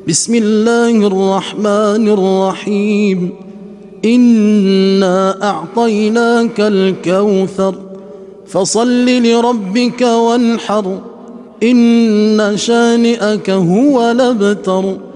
بسم الله الرحمن الرحيم إنا أعطيناك الكوثر فصل لربك وانحر إن شانئك هو الأبتر.